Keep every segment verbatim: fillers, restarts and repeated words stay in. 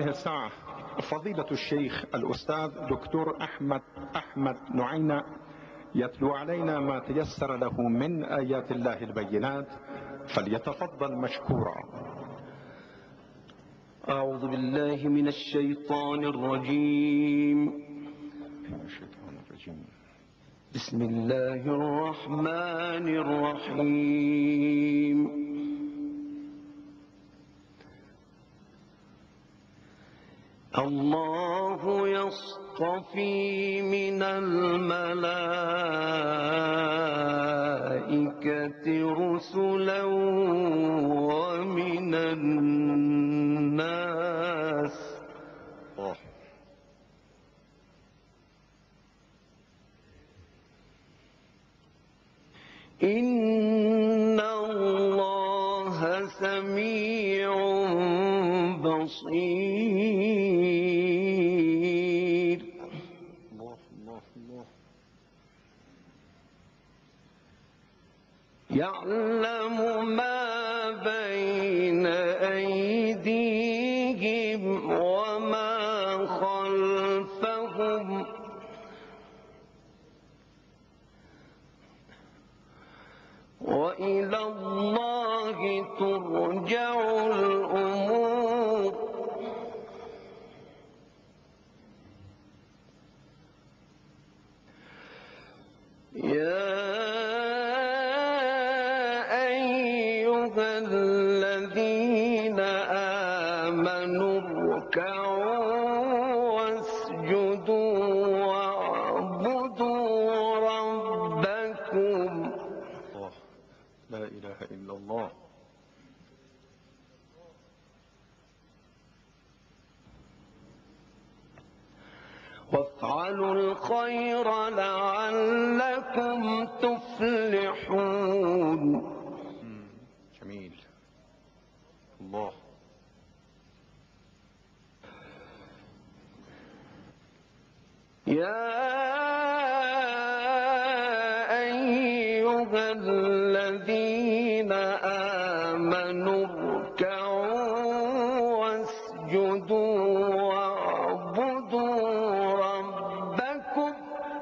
الساعة فضيلة الشيخ الأستاذ دكتور أحمد أحمد نعينة يتلو علينا ما تيسر له من آيات الله البينات، فليتفضل مشكورا. أعوذ بالله من الشيطان الرجيم. بسم الله الرحمن الرحيم. الله يصطفي من الملائكة رسلا ومن الناس. إن الله سميع بصير. الله الله الله. يعلم ما بين أيديهم وما خلفهم وإلى الله ترجع الأمور. يا أيها الذين آمنوا اركعوا واسجدوا واعبدوا ربكم. لا إله إلا الله. وافعلوا الخير لعلكم تفلحون. جميل. الله. يا أيها الذين آمنوا اركعوا واسجدوا واعبدوا ربكم.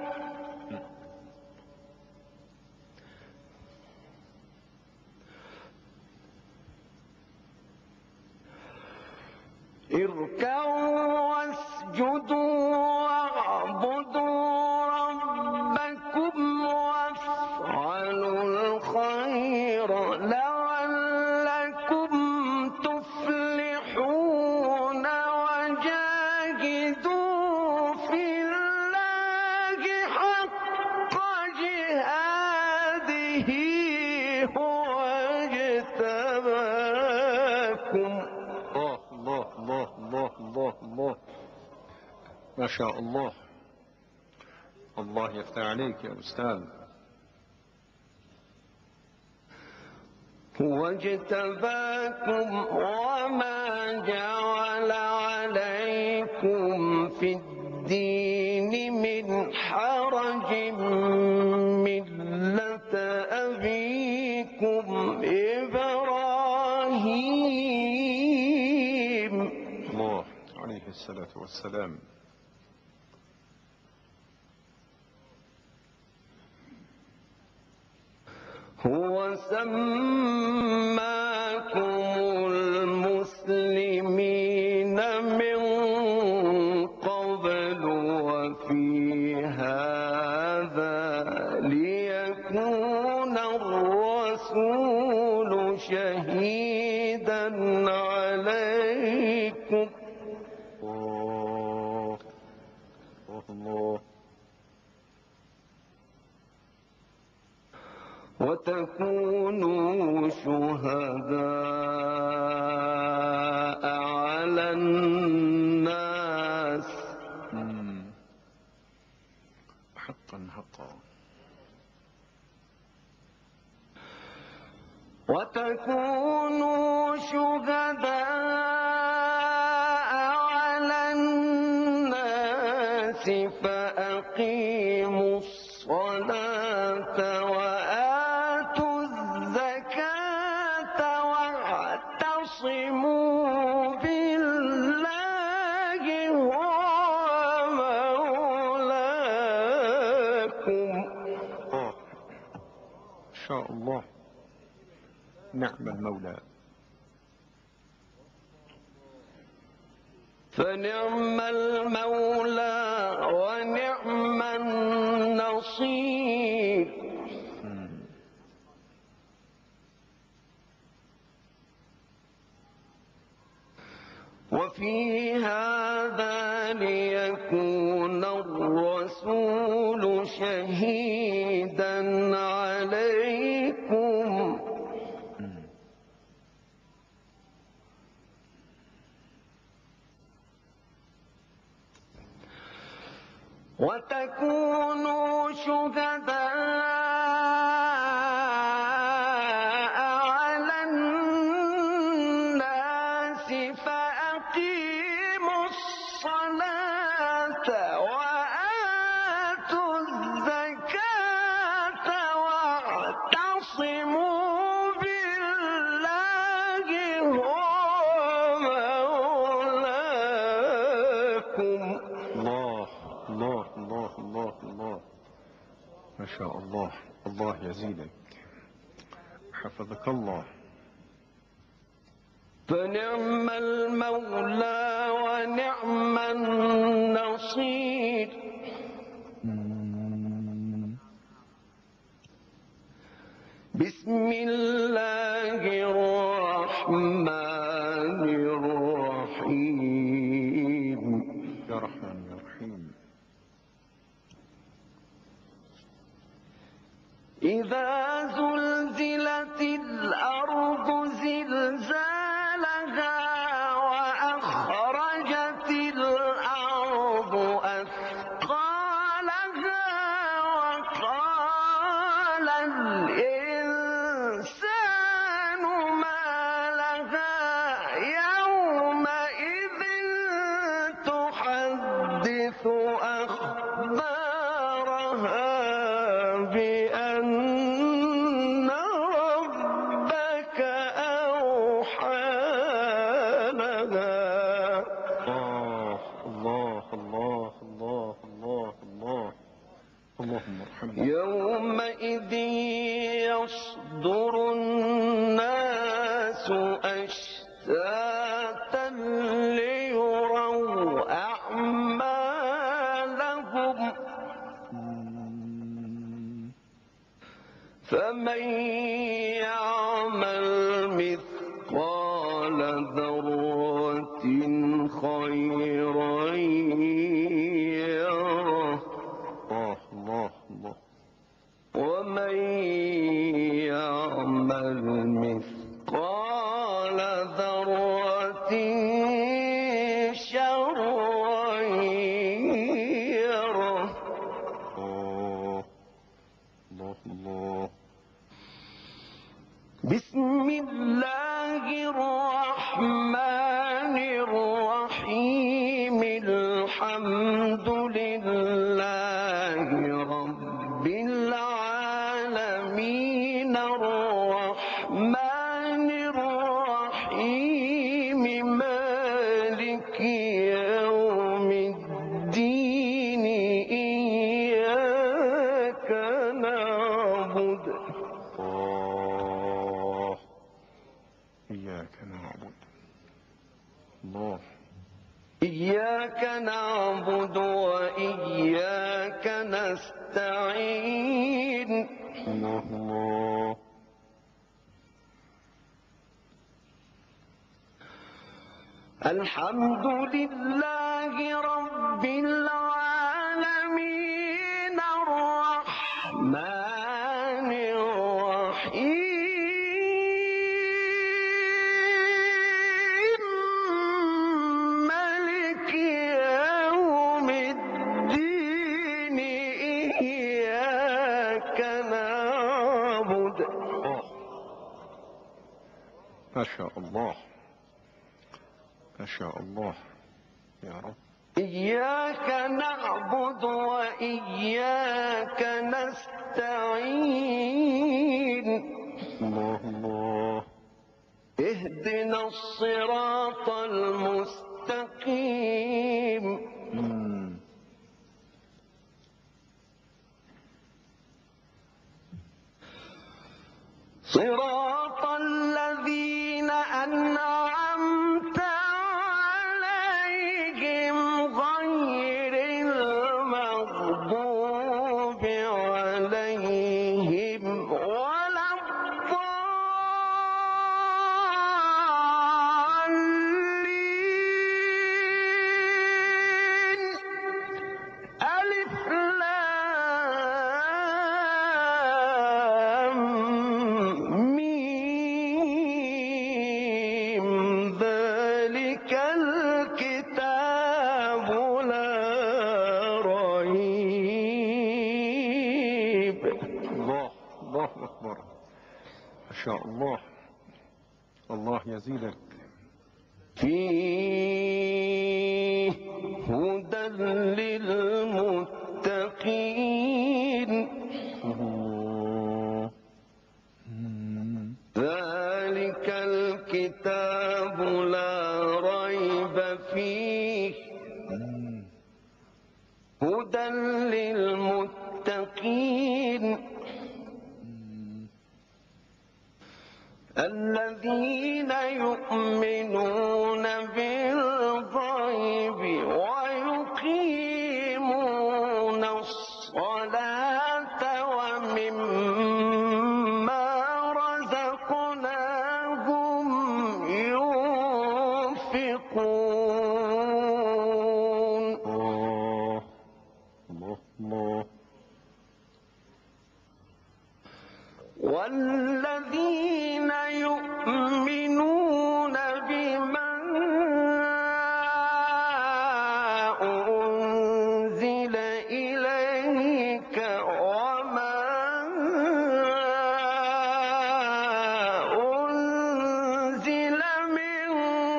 اركعوا واسجدوا واعبدوا ربكم وافعلوا الخير لعلكم تفلحون وجاهدوا في الله حق جهاده هو اجتباكم. الله الله الله الله الله. ما شاء الله. الله يفتح عليك يا أستاذ. هو اجتباكم وما جعل عليكم في الدين من حرج ملة أبيكم إبراهيم. الله عليه الصلاة والسلام. هو سماكم المسلمين من قبل وفي هذا ليكون الرسول شهيدا عليكم. الله الله. وتكونوا شهداء على الناس. حقا حقا. وتكونوا شهداء على الناس فأقيموا الصلاة وآتوا الزكاة واعتصموا بالله شاء الله. نعم المولى. فنعم المولى ونعم النصير. وفي هذا ليكون الرسول شهيدا عليكم وتكونوا شهداء على الناس فأقيموا الصلاة وآتوا الزكاة واعتصموا بالله هو مولاكم. الله الله الله الله الله. ما شاء الله. الله يزيدك. حفظك الله. فنعم المولى ونعم النصير. بسم الله الرحمن الرحيم. يا رحمن يا رحيم. إذا زلزلت الأرض زلزالها وأخرجت الأرض أثقالها وقال الإنسان ما لها يومئذ تحدث أخبارها بأن ربك أوحى لها. الله الله الله الله الله. اللهم ارحمنا. يومئذ يصدر الناس أشتاتا ليروا أعمالهم فمن يعمل مثقال ذرة خيرا يره الله الله الله. ومن يعمل مثقال ذرة شرا يره. الله الله الله. بسم الله الرحمن الرحيم. الحمد لله رب العالمين الرحمن الرحيم مالك يوم الدين. إياك نعبد الله. إياك نعبد. الله. إياك نعبد وإياك نستعين. الله الله. الحمد لله رب العالمين الرحمن الرحيم مالك يوم الدين. إياك نعبد. ما شاء الله. ما شاء الله يا رب. إياك نعبد وإياك نستعين. الله الله. اهدنا الصراط المستقيم. مم. صراط الذين أنعمت عليهم غير المغضوب عليهم ولا الضالين. ألف لام ميم ذلك الكتاب لا ريب. الله الله أكبر، ما شاء الله، الله يزيدك. فيه هدى للمتقين. الله. ذلك الكتاب لا ريب فيه هدى للمتقين الذين يؤمنون بالغيب ويقيمون الصلاة ومما رزقناهم ينفقون. الله الله الله. والذين يؤمنون بما أنزل إليك وما أنزل من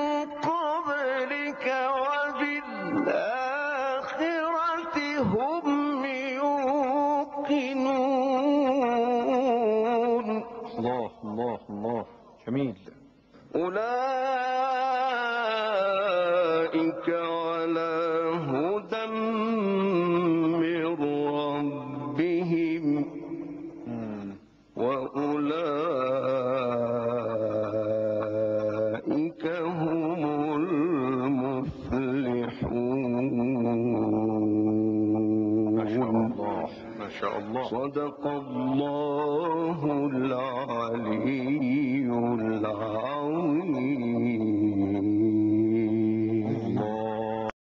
قبلك وبالآخرة هم يوقنون. الله الله الله، جميل. أولئك على هدى من ربهم وأولئك هم المفلحون. ما شاء الله ما شاء الله. صدق الله العلي العظيم.